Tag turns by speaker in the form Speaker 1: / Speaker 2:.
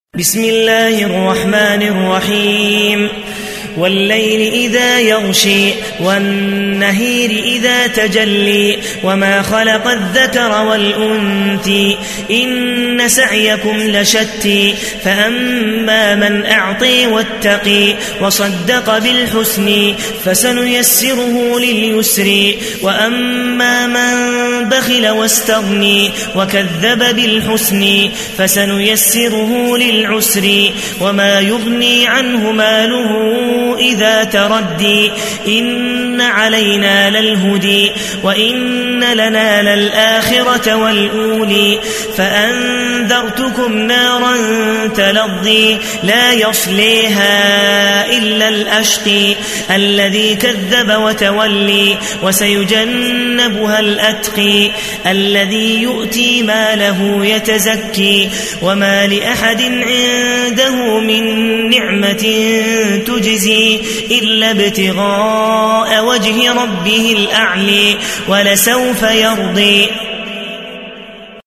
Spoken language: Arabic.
Speaker 1: بسم الله الرحمن الرحيم والليل إذا يغشي والنهير إذا تجلي وما خلق الذكر والأنثى إن سعيكم لشتى فأما من أعطي واتقي وصدق بالحسن فسنيسره لليسر وأما من بخل واستغني وكذب بالحسن فسنيسره للعسر وما يغني عنه ماله إذا تردي إن علينا للهدي وإن لنا للآخرة والأولي فأنذرتكم نارا تلظي لا يصليها إلا الأشقي الذي كذب وتولي وسيجنبها الأتقي الذي يؤتي ماله يتزكي وما لأحد عنده من نعمة تجزي إلا ابتغاء وجه ربه الأعلى ولسوف يرضي.